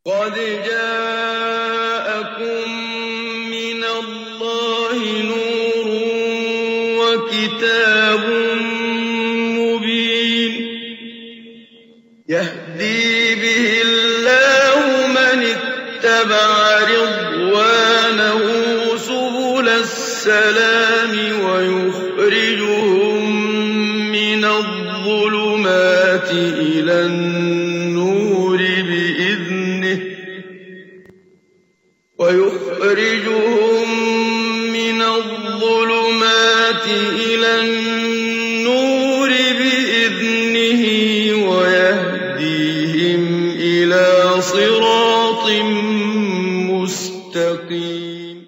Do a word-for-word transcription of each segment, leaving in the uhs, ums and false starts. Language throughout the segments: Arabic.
قد جاءكم من الله نور وكتاب مبين يهدي به الله من اتبع رضوانه سبل السلام ويخرجهم من الظلمات إلى النور بإذنه ويخرجهم من الظلمات إلى النور بإذنه ويهديهم إلى صراط مستقيم.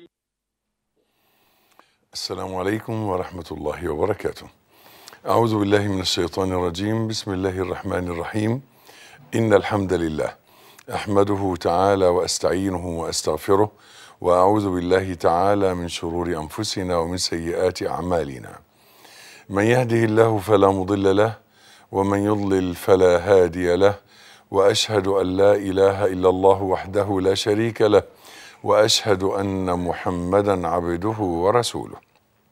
السلام عليكم ورحمة الله وبركاته. أعوذ بالله من الشيطان الرجيم. بسم الله الرحمن الرحيم. إن الحمد لله أحمده تعالى وأستعينه وأستغفره وأعوذ بالله تعالى من شرور أنفسنا ومن سيئات أعمالنا. من يهده الله فلا مضل له ومن يضلل فلا هادي له، وأشهد أن لا إله إلا الله وحده لا شريك له، وأشهد أن محمدا عبده ورسوله.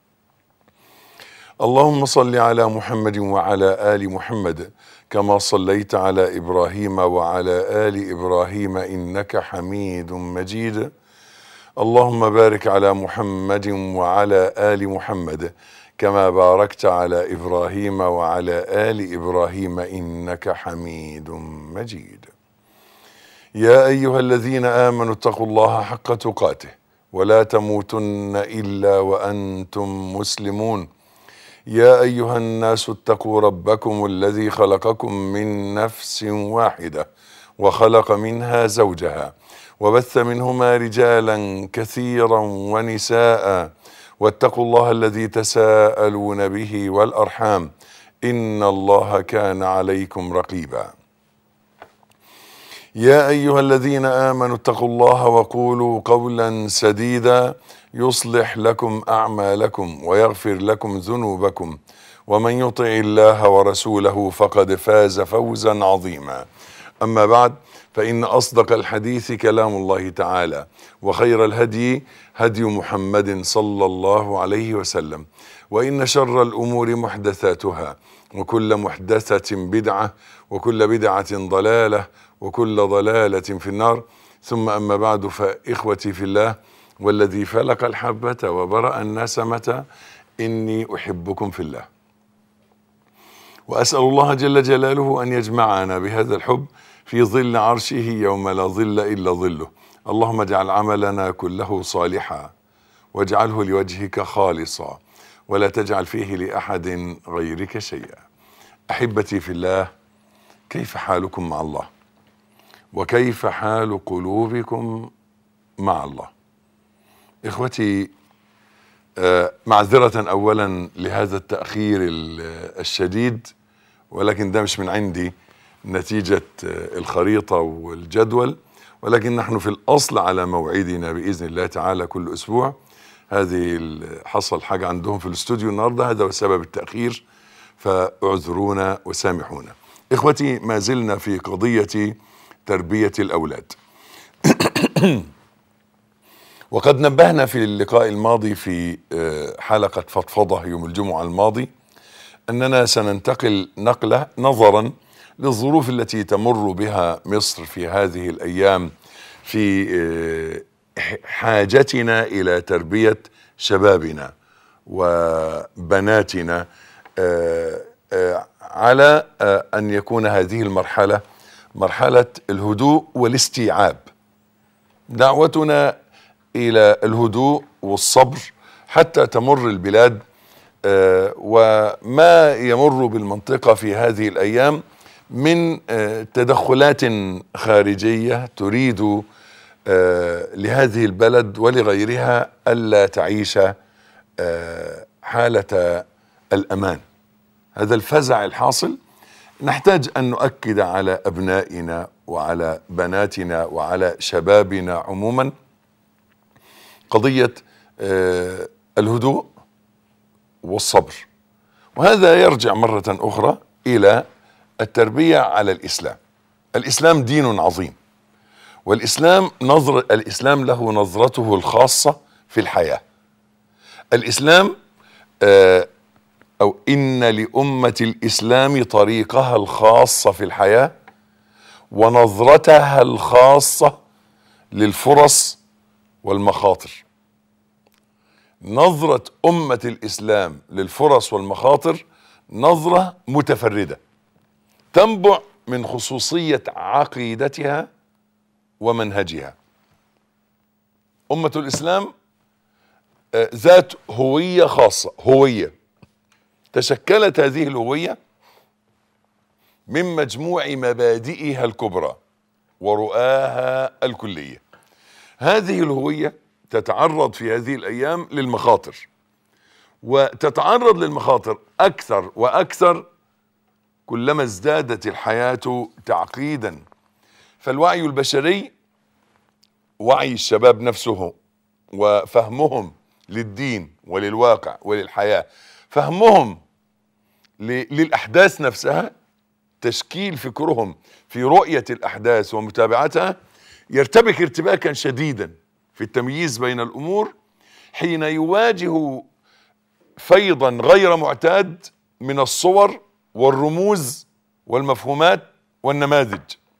اللهم صل على محمد وعلى آل محمد كما صليت على إبراهيم وعلى آل إبراهيم إنك حميد مجيد. اللهم بارك على محمد وعلى آل محمد كما باركت على إبراهيم وعلى آل إبراهيم إنك حميد مجيد. يا أيها الذين آمنوا اتقوا الله حق تقاته ولا تموتن إلا وأنتم مسلمون. يا أيها الناس اتقوا ربكم الذي خلقكم من نفس واحدة وخلق منها زوجها وبث منهما رجالا كثيرا ونساء، واتقوا الله الذي تساءلون به والأرحام إن الله كان عليكم رقيبا. يا أيها الذين آمنوا اتقوا الله وقولوا قولا سديدا يصلح لكم أعمالكم ويغفر لكم ذنوبكم، ومن يطع الله ورسوله فقد فاز فوزا عظيما. أما بعد، فإن أصدق الحديث كلام الله تعالى، وخير الهدي هدي محمد صلى الله عليه وسلم، وإن شر الأمور محدثاتها، وكل محدثة بدعة، وكل بدعة ضلالة، وكل ضلالة في النار. ثم أما بعد، فإخوتي في الله والذي فلق الحبة وبرأ النسمة إني أحبكم في الله، وأسأل الله جل جلاله أن يجمعنا بهذا الحب في ظل عرشه يوم لا ظل إلا ظله. اللهم اجعل عملنا كله صالحا واجعله لوجهك خالصا ولا تجعل فيه لأحد غيرك شيئا. أحبتي في الله، كيف حالكم مع الله؟ وكيف حال قلوبكم مع الله؟ إخوتي، آه معذرة أولا لهذا التأخير الشديد، ولكن ده مش من عندي، نتيجة آه الخريطة والجدول، ولكن نحن في الأصل على موعدنا بإذن الله تعالى كل أسبوع. هذه حصل حاجة عندهم في الاستوديو النهاردة، هذا سبب التأخير، فاعذرونا وسامحونا. إخوتي، ما زلنا في قضية تربية الأولاد. وقد نبهنا في اللقاء الماضي في حلقة فضفضة يوم الجمعة الماضي أننا سننتقل نقلة نظرا للظروف التي تمر بها مصر في هذه الأيام في حاجتنا إلى تربية شبابنا وبناتنا على أن يكون هذه المرحلة مرحلة الهدوء والاستيعاب. دعوتنا إلى الهدوء والصبر حتى تمر البلاد آه وما يمر بالمنطقة في هذه الأيام من آه تدخلات خارجية تريد آه لهذه البلد ولغيرها ألا تعيش آه حالة الأمان. هذا الفزع الحاصل نحتاج أن نؤكد على أبنائنا وعلى بناتنا وعلى شبابنا عموما قضية آه الهدوء والصبر، وهذا يرجع مرة أخرى إلى التربية على الإسلام. الإسلام دين عظيم، والإسلام نظر الإسلام له نظرته الخاصة في الحياة. الإسلام آه أو إن لأمة الإسلام طريقها الخاصة في الحياة ونظرتها الخاصة للفرص والمخاطر. نظرة أمة الإسلام للفرص والمخاطر نظرة متفردة تنبع من خصوصية عقيدتها ومنهجها. أمة الإسلام ذات هوية خاصة، هوية تشكلت هذه الهوية من مجموع مبادئها الكبرى ورؤاها الكلية. هذه الهوية تتعرض في هذه الأيام للمخاطر، وتتعرض للمخاطر أكثر وأكثر كلما ازدادت الحياة تعقيدا. فالوعي البشري، وعي الشباب نفسه وفهمهم للدين وللواقع وللحياة، فهمهم للأحداث نفسها، تشكيل فكرهم في رؤية الأحداث ومتابعتها، يرتبك ارتباكا شديدا في التمييز بين الأمور حين يواجه فيضا غير معتاد من الصور والرموز والمفهومات والنماذج،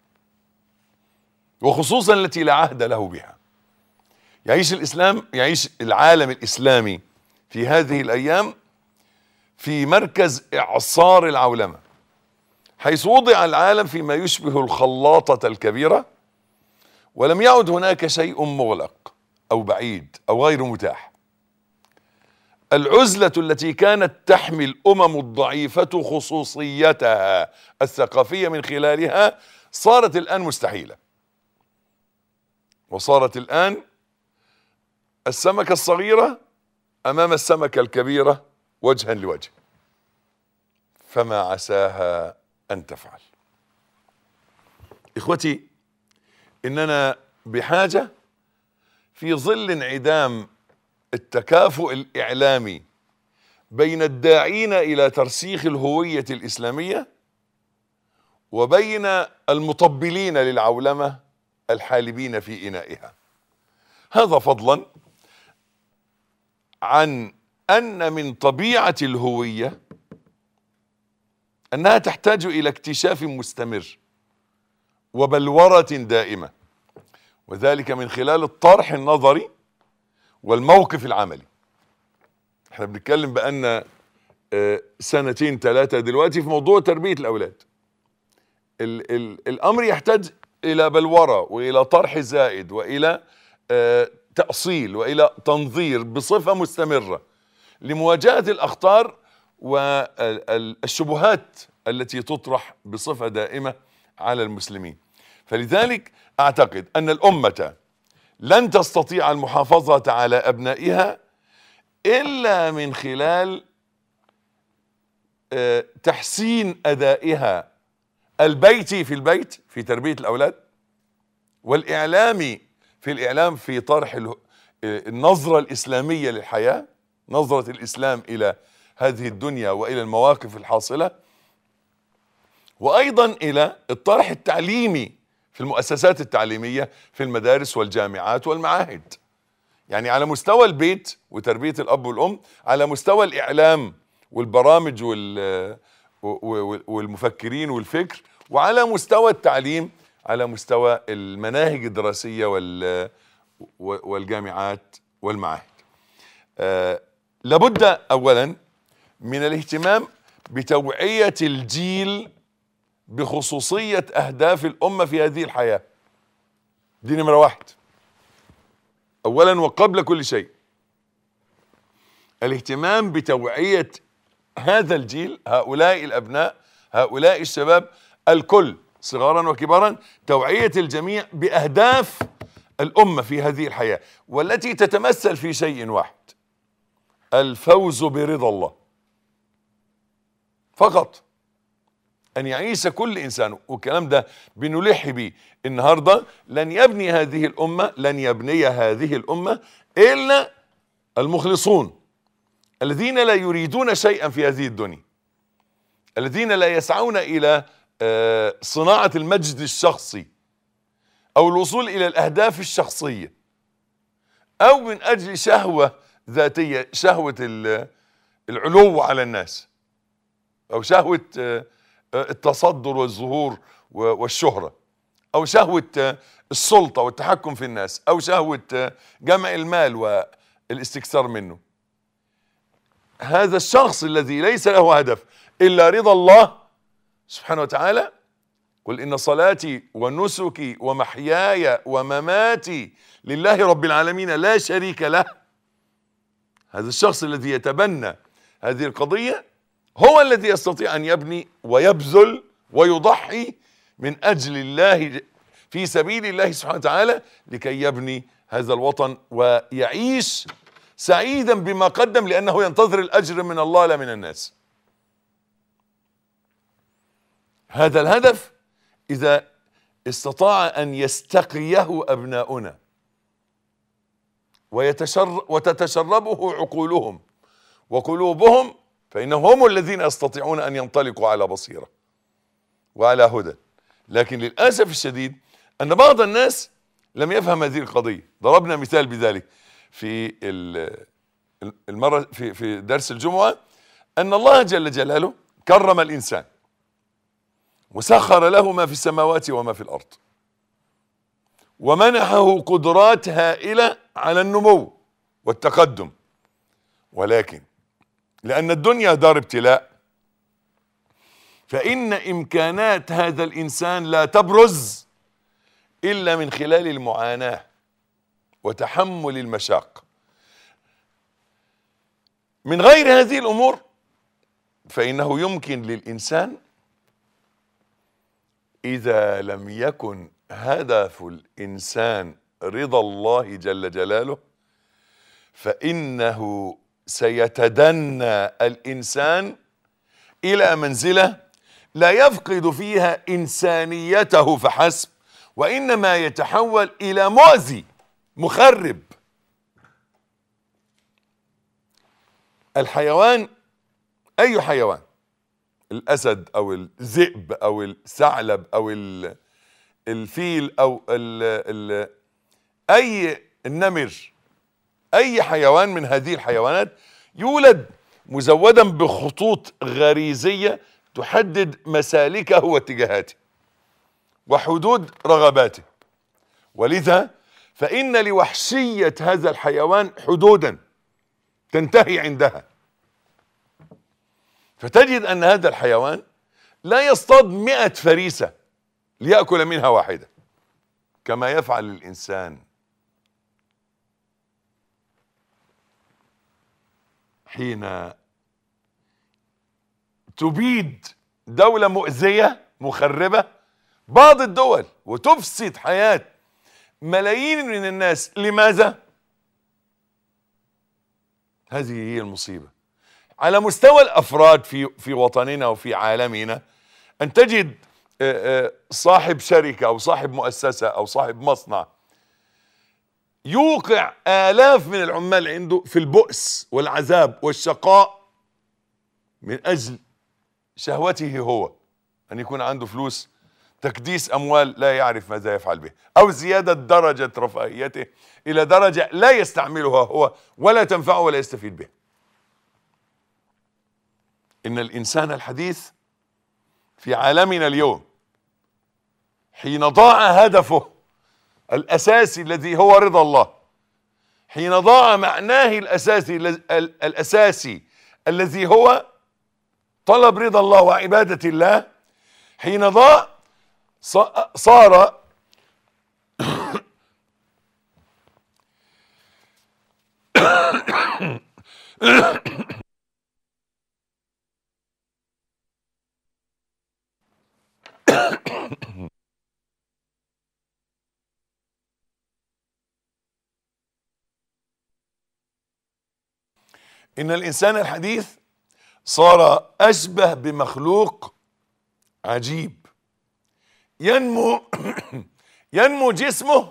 وخصوصا التي لا عهد له بها. يعيش الإسلام، يعيش العالم الإسلامي في هذه الأيام في مركز إعصار العولمة، حيث وضع العالم فيما يشبه الخلاطة الكبيرة، ولم يعد هناك شيء مغلق أو بعيد أو غير متاح. العزلة التي كانت تحمي الأمم الضعيفة خصوصيتها الثقافية من خلالها صارت الآن مستحيلة، وصارت الآن السمكة الصغيرة أمام السمكة الكبيرة وجها لوجه، فما عساها أن تفعل. إخوتي، إننا بحاجة في ظل انعدام التكافؤ الإعلامي بين الداعين إلى ترسيخ الهوية الإسلامية وبين المطبلين للعولمة الحالبين في إنائها، هذا فضلا عن أن من طبيعة الهوية أنها تحتاج إلى اكتشاف مستمر وبلورة دائمة، وذلك من خلال الطرح النظري والموقف العملي. احنا بنتكلم بأن سنتين ثلاثة دلوقتي في موضوع تربية الأولاد. ال ال الأمر يحتاج إلى بلورة وإلى طرح زائد وإلى تأصيل وإلى تنظير بصفة مستمرة لمواجهة الأخطار والشبهات التي تطرح بصفة دائمة على المسلمين. فلذلك أعتقد أن الأمة لن تستطيع المحافظة على أبنائها إلا من خلال تحسين أدائها البيتي في البيت في تربية الأولاد، والإعلامي في الإعلام في طرح النظرة الإسلامية للحياة، نظرة الإسلام إلى هذه الدنيا وإلى المواقف الحاصلة، وأيضا إلى الطرح التعليمي في المؤسسات التعليمية في المدارس والجامعات والمعاهد. يعني على مستوى البيت وتربية الأب والأم، على مستوى الإعلام والبرامج والمفكرين والفكر، وعلى مستوى التعليم على مستوى المناهج الدراسية والجامعات والمعاهد. آه لابد أولا من الاهتمام بتوعية الجيل بخصوصية أهداف الأمة في هذه الحياة. دي نمرة واحد أولا وقبل كل شيء، الاهتمام بتوعية هذا الجيل، هؤلاء الأبناء، هؤلاء الشباب، الكل صغارا وكبارا، توعية الجميع بأهداف الأمة في هذه الحياة، والتي تتمثل في شيء واحد: الفوز برضا الله فقط. أن يعيش كل إنسان، والكلام ده بنلح به النهاردة، لن يبني هذه الأمة لن يبني هذه الأمة إلا المخلصون الذين لا يريدون شيئا في هذه الدنيا، الذين لا يسعون إلى صناعة المجد الشخصي أو الوصول إلى الأهداف الشخصية، أو من أجل شهوة ذاتية، شهوة العلو على الناس، أو شهوة التصدر والظهور والشهرة، أو شهوة السلطة والتحكم في الناس، أو شهوة جمع المال والاستكثار منه. هذا الشخص الذي ليس له هدف إلا رضا الله سبحانه وتعالى، قل إن صلاتي ونسكي ومحياي ومماتي لله رب العالمين لا شريك له. هذا الشخص الذي يتبنى هذه القضية هو الذي يستطيع أن يبني ويبذل ويضحي من أجل الله في سبيل الله سبحانه وتعالى لكي يبني هذا الوطن ويعيش سعيدا بما قدم، لأنه ينتظر الأجر من الله لا من الناس. هذا الهدف إذا استطاع أن يستقيه أبناؤنا ويتشر وتتشربه عقولهم وقلوبهم، فإنهم هم الذين يستطيعون أن ينطلقوا على بصيرة وعلى هدى. لكن للأسف الشديد أن بعض الناس لم يفهم هذه القضية. ضربنا مثال بذلك في المرة في في درس الجمعة، أن الله جل جلاله كرم الإنسان وسخر له ما في السماوات وما في الأرض، ومنحه قدرات هائلة على النمو والتقدم، ولكن لأن الدنيا دار ابتلاء، فإن إمكانات هذا الإنسان لا تبرز إلا من خلال المعاناة وتحمل المشاق. من غير هذه الأمور فإنه يمكن للإنسان إذا لم يكن هدف الإنسان رضا الله جل جلاله، فإنه سيتدنى الإنسان إلى منزلة لا يفقد فيها إنسانيته فحسب، وإنما يتحول إلى مؤذي مخرب. الحيوان، أي حيوان، الأسد أو الذئب أو الثعلب أو الفيل أو ال ال أي النمر، أي حيوان من هذه الحيوانات يولد مزودا بخطوط غريزية تحدد مسالكه واتجاهاته وحدود رغباته، ولذا فإن لوحشية هذا الحيوان حدودا تنتهي عندها. فتجد أن هذا الحيوان لا يصطاد مئة فريسة ليأكل منها واحدة كما يفعل الإنسان. حين تبيد دولة مؤذية مخربة بعض الدول وتفسد حياة ملايين من الناس، لماذا؟ هذه هي المصيبة. على مستوى الأفراد في في وطننا وفي عالمنا، أن تجد صاحب شركة أو صاحب مؤسسة أو صاحب مصنع يوقع آلاف من العمال عنده في البؤس والعذاب والشقاء من أجل شهوته هو، أن يكون عنده فلوس، تكديس أموال لا يعرف ماذا يفعل به، أو زيادة درجة رفاهيته إلى درجة لا يستعملها هو ولا تنفعه ولا يستفيد به. إن الإنسان الحديث في عالمنا اليوم حين ضاع هدفه الأساسي الذي هو رضا الله، حين ضاع معناه الأساسي الأساسي الذي هو طلب رضا الله وعبادة الله، حين ضاع صار إن الإنسان الحديث صار أشبه بمخلوق عجيب ينمو ينمو جسمه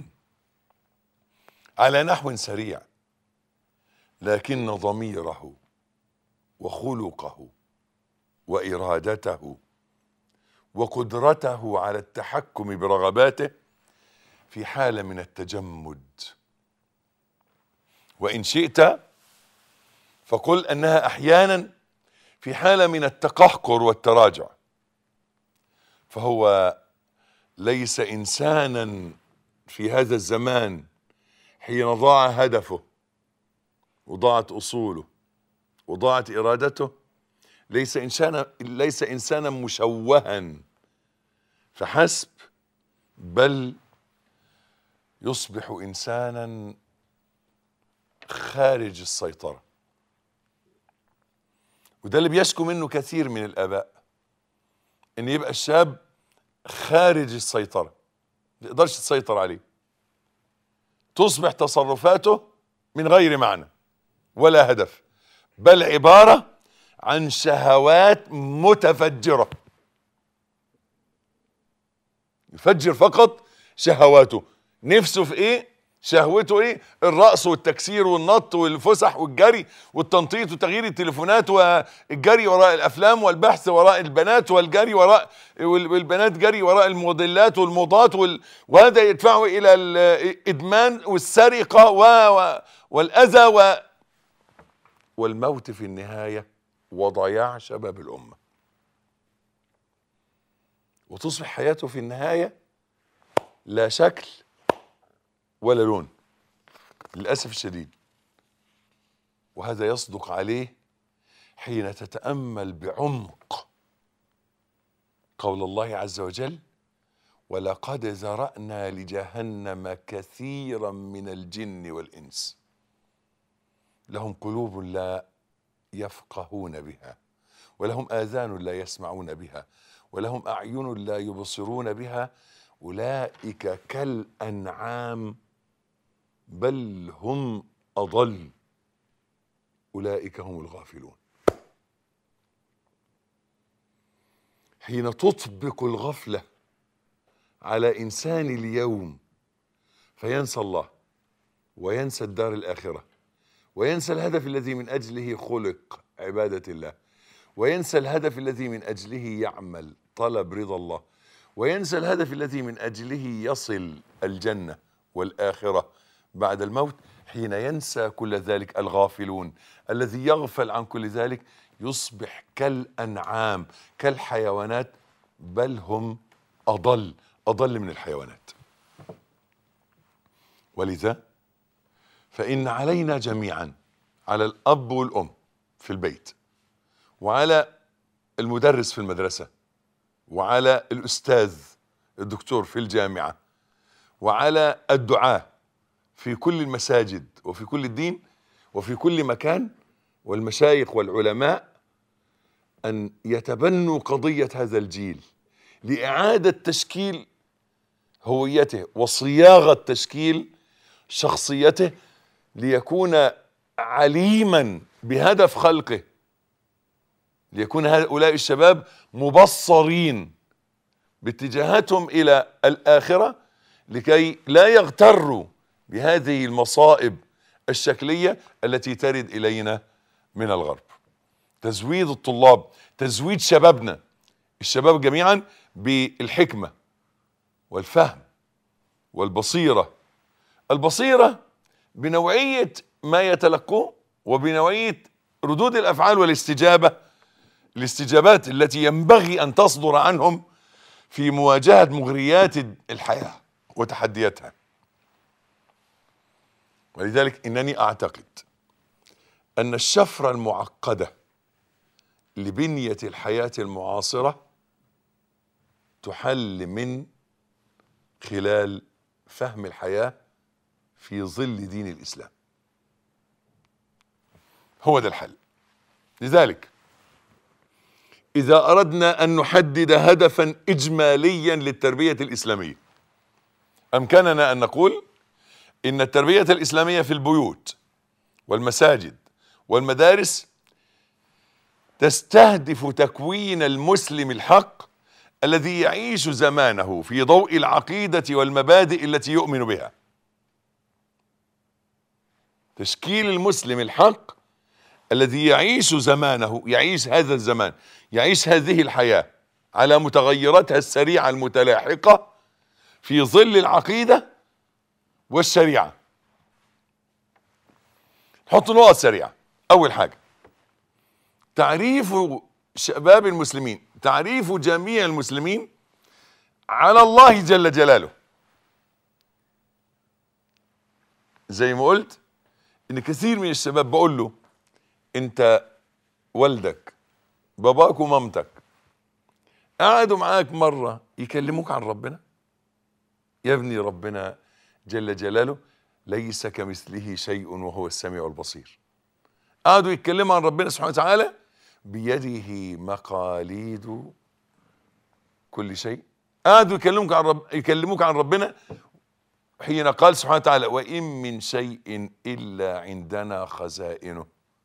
على نحو سريع، لكن ضميره وخلقه وإرادته وقدرته على التحكم برغباته في حالة من التجمد، وإن شئت فقل أنها أحيانا في حالة من التقهقر والتراجع. فهو ليس إنسانا في هذا الزمان حين ضاع هدفه وضاعت أصوله وضاعت إرادته، ليس إنسانا ليس إنسانا مشوها فحسب، بل يصبح إنسانا خارج السيطرة. وده اللي بيشكو منه كثير من الآباء، إن يبقى الشاب خارج السيطرة، ما يقدرش تسيطر عليه، تصبح تصرفاته من غير معنى ولا هدف، بل عبارة عن شهوات متفجرة، يفجر فقط شهواته. نفسه في ايه؟ شهوته ايه؟ الرقص والتكسير والنط والفسح والجري والتنطيط وتغيير التليفونات والجري وراء الافلام والبحث وراء البنات والجري وراء والبنات جري وراء الموديلات والموضات وال... وهذا يدفعه الى الادمان والسرقة و... و... والاذى و... والموت في النهاية وضياع شباب الامة. وتصبح حياته في النهاية لا شكل ولا لون للأسف الشديد. وهذا يصدق عليه حين تتأمل بعمق قول الله عز وجل: ولقد ذرأنا لجهنم كثيرا من الجن والإنس لهم قلوب لا يفقهون بها ولهم آذان لا يسمعون بها ولهم أعين لا يبصرون بها أولئك كالأنعام بل هم أضل أولئك هم الغافلون. حين تطبق الغفلة على إنسان اليوم فينسى الله وينسى الدار الآخرة وينسى الهدف الذي من أجله خلق، عبادة الله، وينسى الهدف الذي من أجله يعمل، طلب رضا الله، وينسى الهدف الذي من أجله يصل الجنة والآخرة بعد الموت. حين ينسى كل ذلك الغافلون، الذي يغفل عن كل ذلك يصبح كالأنعام كالحيوانات بل هم أضل أضل من الحيوانات. ولذا فإن علينا جميعا، على الأب والأم في البيت وعلى المدرس في المدرسة وعلى الأستاذ الدكتور في الجامعة وعلى الدعاة في كل المساجد وفي كل الدين وفي كل مكان والمشايخ والعلماء أن يتبنوا قضية هذا الجيل لإعادة تشكيل هويته وصياغة تشكيل شخصيته ليكون عليما بهدف خلقه، ليكون هؤلاء الشباب مبصرين باتجاهاتهم إلى الآخرة لكي لا يغتروا بهذه المصائب الشكلية التي ترد إلينا من الغرب. تزويد الطلاب، تزويد شبابنا الشباب جميعا بالحكمة والفهم والبصيرة، البصيرة بنوعية ما يتلقوه وبنوعية ردود الأفعال والاستجابة الاستجابات التي ينبغي أن تصدر عنهم في مواجهة مغريات الحياة وتحدياتها. ولذلك إنني أعتقد أن الشفرة المعقدة لبنية الحياة المعاصرة تحل من خلال فهم الحياة في ظل دين الإسلام. هو ده الحل. لذلك إذا أردنا أن نحدد هدفا إجماليا للتربية الإسلامية أمكننا أن نقول إن التربية الإسلامية في البيوت والمساجد والمدارس تستهدف تكوين المسلم الحق الذي يعيش زمانه في ضوء العقيدة والمبادئ التي يؤمن بها. تشكيل المسلم الحق الذي يعيش زمانه، يعيش هذا الزمان، يعيش هذه الحياة على متغيراتها السريعة المتلاحقة في ظل العقيدة والشريعة. نحط نقط سريعة. أول حاجة، تعريف شباب المسلمين، تعريف جميع المسلمين على الله جل جلاله. زي ما قلت إن كثير من الشباب بقول له أنت والدك باباك ومامتك قعدوا معاك مرة يكلموك عن ربنا؟ يا ابني ربنا جل جلاله ليس كمثله شيء وهو السميع البصير. قعدوا يتكلموا عن ربنا سبحانه وتعالى بيده مقاليد كل شيء. قعدوا يكلموك عن رب يكلموك عن ربنا حين قال سبحانه وتعالى وإن من شيء إلا عندنا خزائنه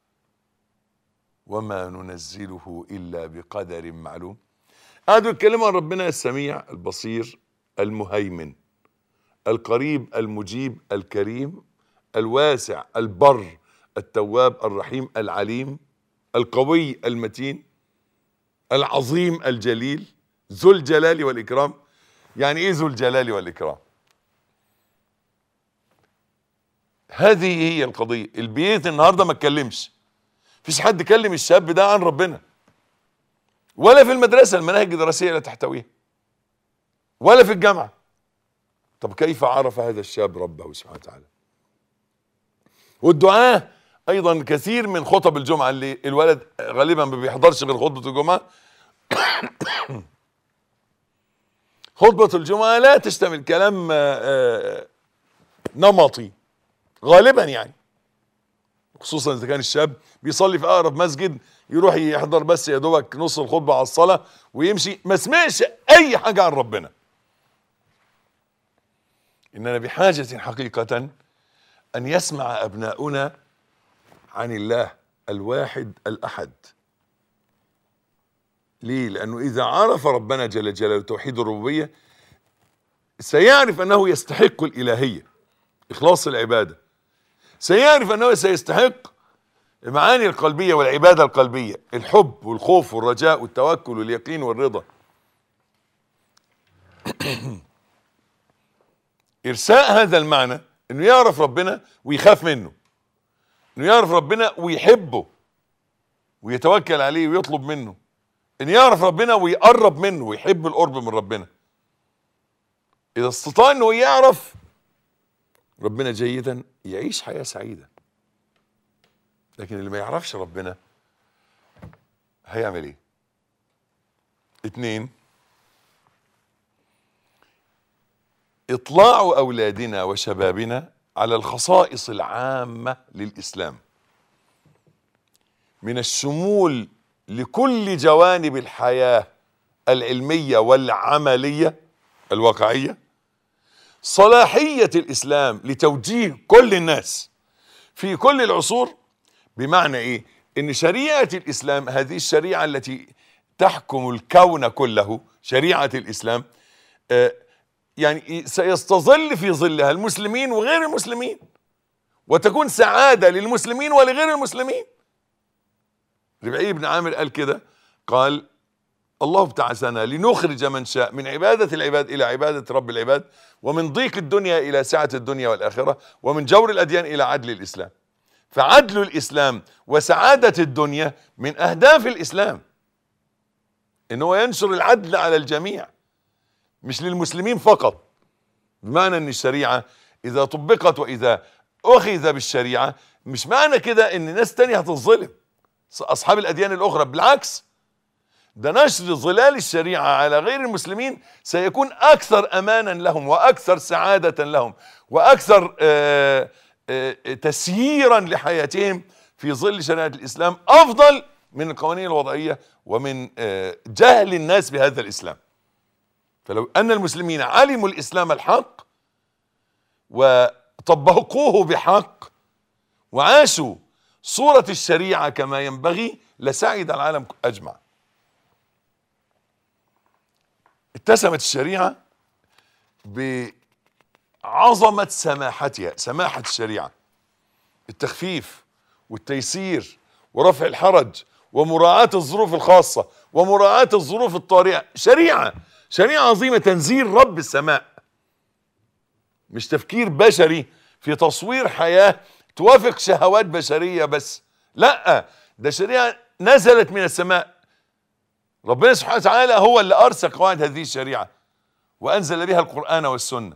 وما ننزله إلا بقدر معلوم. قعدوا يتكلموا عن ربنا السميع البصير المهيمن القريب المجيب الكريم الواسع البر التواب الرحيم العليم القوي المتين العظيم الجليل ذو الجلال والإكرام. يعني إيه ذو الجلال والإكرام؟ هذه هي القضية. البيت النهاردة ما اتكلمش، فيش حد كلم الشاب ده عن ربنا، ولا في المدرسة المناهج الدراسية لا تحتويها، ولا في الجامعة. طب كيف عرف هذا الشاب ربه سبحانه وتعالى؟ والدعاء ايضا كثير من خطب الجمعة اللي الولد غالبا ما بيحضرش غير خطبة الجمعة خطبة الجمعة لا تشتمل كلام نمطي غالبا، يعني خصوصا اذا كان الشاب بيصلي في اقرب مسجد يروح يحضر بس يا دوبك نص الخطبة على الصلاة ويمشي، ما سمعش اي حاجة عن ربنا. إننا بحاجة حقيقة أن يسمع أبناؤنا عن الله الواحد الأحد. ليه؟ لأنه إذا عرف ربنا جل جلاله توحيد الربوبية سيعرف أنه يستحق الإلهية، إخلاص العبادة، سيعرف أنه سيستحق المعاني القلبية والعبادة القلبية، الحب والخوف والرجاء والتوكل واليقين والرضا. إرساء هذا المعنى إنه يعرف ربنا ويخاف منه، إنه يعرف ربنا ويحبه ويتوكل عليه ويطلب منه، إنه يعرف ربنا ويقرب منه ويحب القرب من ربنا. إذا استطاع إنه يعرف ربنا جيدا يعيش حياة سعيدة. لكن اللي ما يعرفش ربنا هيعمل إيه؟ اتنين، إطلاع أولادنا وشبابنا على الخصائص العامة للإسلام من الشمول لكل جوانب الحياة العلمية والعملية الواقعية، صلاحية الإسلام لتوجيه كل الناس في كل العصور. بمعنى إيه؟ إن شريعة الإسلام هذه الشريعة التي تحكم الكون كله، شريعة الإسلام آه يعني سيستظل في ظلها المسلمين وغير المسلمين، وتكون سعادة للمسلمين ولغير المسلمين. ربعي بن عامر قال كده، قال الله ابتعثنا لنخرج من شاء من عبادة العباد إلى عبادة رب العباد، ومن ضيق الدنيا إلى سعة الدنيا والآخرة، ومن جور الأديان إلى عدل الإسلام. فعدل الإسلام وسعادة الدنيا من أهداف الإسلام، إنه ينشر العدل على الجميع مش للمسلمين فقط. بمعنى ان الشريعة اذا طبقت واذا اخذ بالشريعة مش معنى كده ان ناس تانية هتظلم اصحاب الاديان الاخرى، بالعكس ده نشر ظلال الشريعة على غير المسلمين سيكون اكثر امانا لهم واكثر سعادة لهم واكثر آآ آآ تسييرا لحياتهم في ظل شريعة الاسلام، افضل من القوانين الوضعية ومن جهل الناس بهذا الاسلام. فلو أن المسلمين علموا الإسلام الحق وطبقوه بحق وعاشوا صورة الشريعة كما ينبغي لسعد العالم أجمع. اتسمت الشريعة بعظمة سماحتها، سماحة الشريعة، التخفيف والتيسير ورفع الحرج ومراعاة الظروف الخاصة ومراعاة الظروف الطارئة. شريعة شريعة عظيمة، تنزيل رب السماء مش تفكير بشري في تصوير حياة توافق شهوات بشرية بس، لا، ده شريعة نزلت من السماء. ربنا سبحانه وتعالى هو اللي أرسى قواعد هذه الشريعة وأنزل بها القرآن والسنة.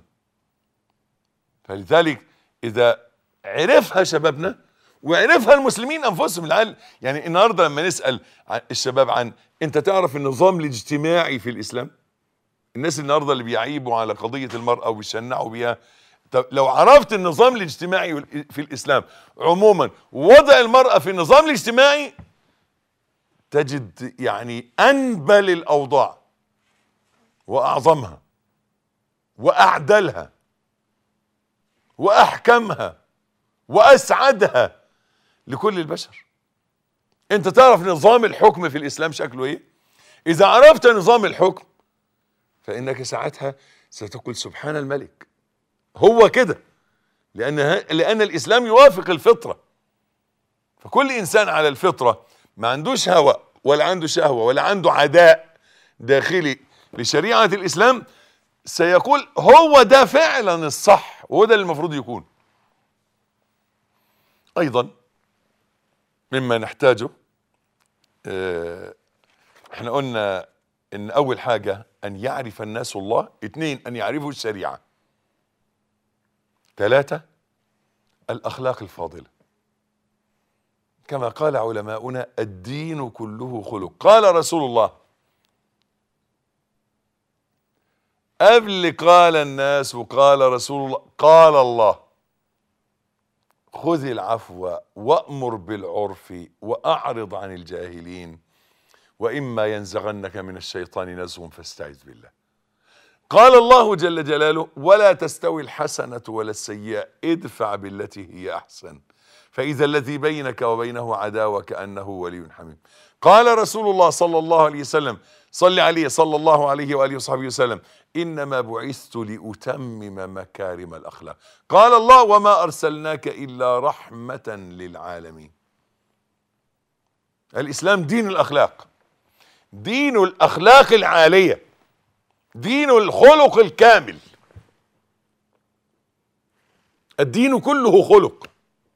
فلذلك إذا عرفها شبابنا وعرفها المسلمين أنفسهم، العالم يعني النهاردة لما نسأل الشباب عن أنت تعرف النظام الاجتماعي في الإسلام، الناس النهاردة اللي بيعيبوا على قضية المرأة وبيشنعوا بيها، طب لو عرفت النظام الاجتماعي في الإسلام عموما ووضع المرأة في النظام الاجتماعي تجد يعني أنبل الأوضاع وأعظمها وأعدلها وأحكمها وأسعدها لكل البشر. أنت تعرف نظام الحكم في الإسلام شكله إيه؟ إذا عرفت نظام الحكم فإنك ساعتها ستقول سبحان الملك، هو كده، لأن لأن الإسلام يوافق الفطرة. فكل إنسان على الفطرة ما عندوش هوى ولا عنده شهوة ولا عنده عداء داخلي لشريعة الإسلام سيقول هو ده فعلا الصح وهو ده اللي المفروض يكون. أيضا مما نحتاجه، اه احنا قلنا ان اول حاجة ان يعرف الناس الله، اثنين ان يعرفوا الشريعة، ثلاثة الاخلاق الفاضلة. كما قال علماؤنا الدين كله خلق. قال رسول الله قبل قال الناس وقال رسول الله قال الله خذ العفو وأمر بالعرف وأعرض عن الجاهلين وإما ينزغنك من الشيطان نزغ فاستعذ بالله. قال الله جل جلاله ولا تستوي الحسنة ولا السيئة ادفع بالتي هي أحسن فإذا الذي بينك وبينه عداوة كأنه ولي حميم. قال رسول الله صلى الله عليه وسلم صل عليه صلى الله عليه وآله وصحبه وسلم إنما بعثت لأتمم مكارم الأخلاق. قال الله وما أرسلناك إلا رحمة للعالمين. الإسلام دين الأخلاق، دين الأخلاق العالية، دين الخلق الكامل. الدين كله خلق.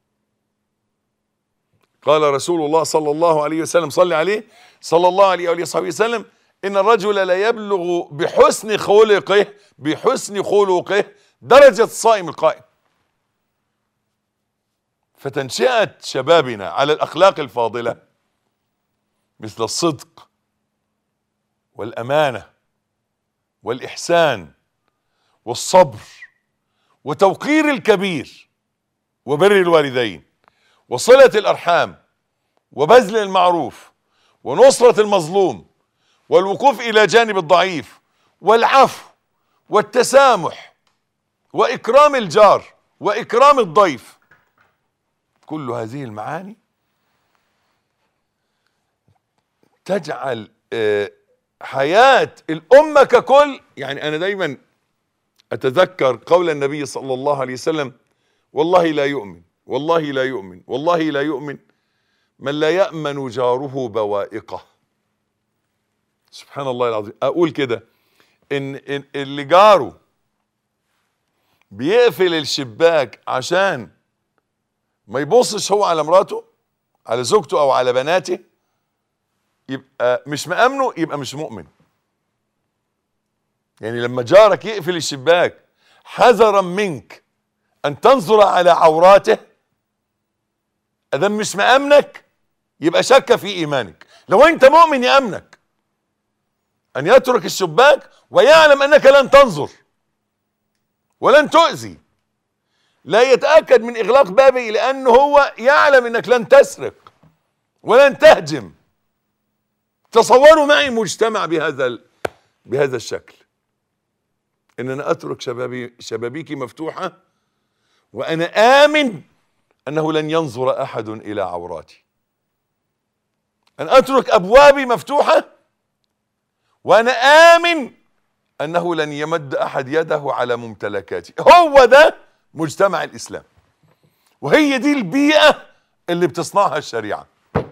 قال رسول الله صلى الله عليه وسلم صلى عليه صلى الله عليه وآله وصحبه وسلم إن الرجل لا يبلغ بحسن خلقه بحسن خلقه درجة الصائم القائم. فتنشئة شبابنا على الأخلاق الفاضلة مثل الصدق والأمانة والإحسان والصبر وتوقير الكبير وبر الوالدين وصلة الأرحام وبذل المعروف ونصرة المظلوم والوقوف إلى جانب الضعيف والعفو والتسامح وإكرام الجار وإكرام الضيف. كل هذه المعاني تجعل حياة الأمة ككل. يعني أنا دايما أتذكر قول النبي صلى الله عليه وسلم والله لا يؤمن والله لا يؤمن والله لا يؤمن من لا يأمن جاره بوائقه. سبحان الله العظيم. أقول كده إن, إن اللي جاره بيقفل الشباك عشان ما يبصش هو على مراته على زوجته أو على بناته يبقى مش مأمنه، يبقى مش مؤمن. يعني لما جارك يقفل الشباك حذرا منك أن تنظر على عوراته أذا مش مأمنك يبقى شك في إيمانك. لو أنت مؤمن يأمنك أن يترك الشباك ويعلم أنك لن تنظر ولن تؤذي، لا يتأكد من إغلاق بابه لأنه هو يعلم أنك لن تسرق ولن تهجم. تصوروا معي مجتمع بهذا بهذا الشكل، ان انا اترك شبابي شبابيكي مفتوحة وانا امن انه لن ينظر احد الى عوراتي، ان اترك ابوابي مفتوحة وانا امن انه لن يمد احد يده على ممتلكاتي. هو ده مجتمع الاسلام، وهي دي البيئة اللي بتصنعها الشريعة.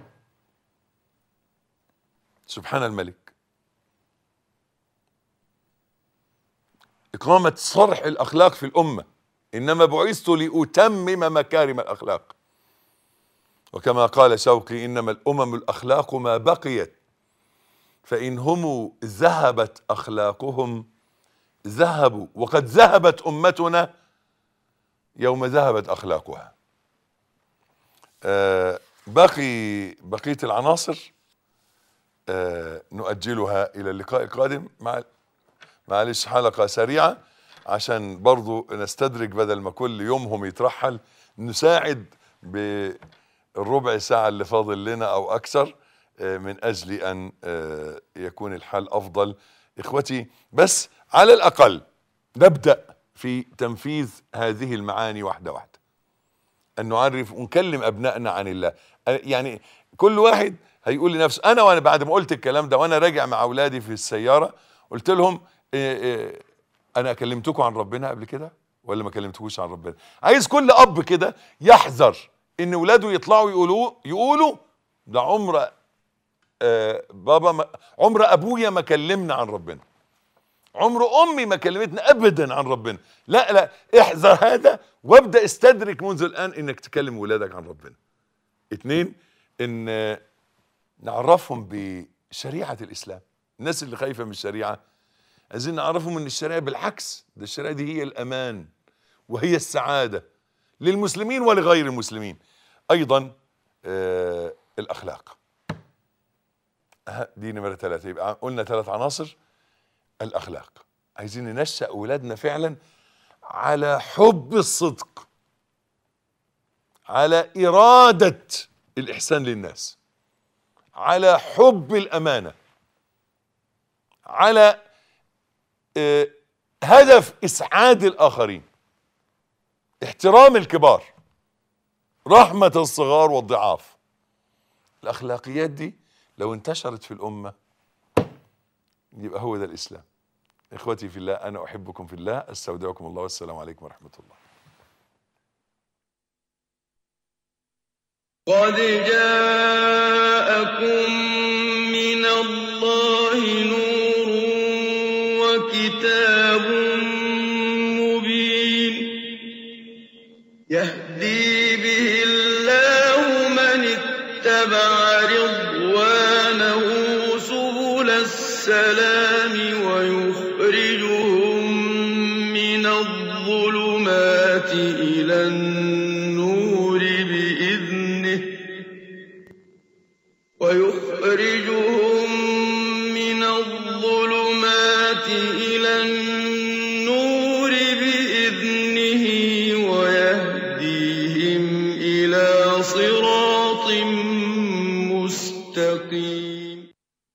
سبحان الملك. إقامة صرح الأخلاق في الأمة إنما بعثت لأتمم مكارم الأخلاق. وكما قال شوقي: إنما الأمم الأخلاق ما بقيت، فإن هم ذهبت أخلاقهم ذهبوا، وقد ذهبت أمتنا يوم ذهبت أخلاقها. آه باقي بقية العناصر آه نؤجلها إلى اللقاء القادم. مع معلش حلقة سريعة عشان برضو نستدرك، بدل ما كل يومهم يترحل نساعد بالربع ساعة اللي فاضل لنا أو أكثر من أجل أن يكون الحال أفضل. إخوتي، بس على الأقل نبدأ في تنفيذ هذه المعاني واحدة واحدة، أن نعرف ونكلم أبنائنا عن الله. يعني كل واحد هيقول لنفسه، أنا وأنا بعد ما قلت الكلام ده وأنا راجع مع أولادي في السيارة قلت لهم إيه إيه أنا كلمتكم عن ربنا قبل كده ولا ما كلمتكوش عن ربنا؟ عايز كل أب كده يحذر إن ولاده يطلعوا يقولوا يقولوا ده عمر آه بابا ما عمر أبويا ما كلمنا عن ربنا، عمر أمي ما كلمتنا أبدا عن ربنا. لا لا، احذر هذا وابدأ استدرك منذ الآن إنك تكلم ولادك عن ربنا. اتنين، إن نعرفهم بشريعة الإسلام. الناس اللي خايفة من الشريعة عايزين نعرفهم ان الشريعة بالعكس، ده الشريعة دي هي الأمان وهي السعادة للمسلمين ولغير المسلمين. أيضا آه الأخلاق دي نمرة ثلاثة. يبقى قلنا ثلاث عناصر. الأخلاق، عايزين ننشأ أولادنا فعلا على حب الصدق، على إرادة الإحسان للناس، على حب الأمانة، على اه هدف إسعاد الآخرين، احترام الكبار، رحمة الصغار والضعاف. الأخلاقيات دي لو انتشرت في الأمة يبقى هو ده الإسلام. إخوتي في الله، أنا أحبكم في الله، أستودعكم الله، والسلام عليكم ورحمة الله. قد جاءكم من الله نور وكتاب مبين يهدي به الله من اتبع رضوانه سبل السلام ويخرجهم من الظلمات إلى النور بإذنه ويخرجهم من الظلمات إلى النور بإذنه ويهديهم إلى صراط مستقيم.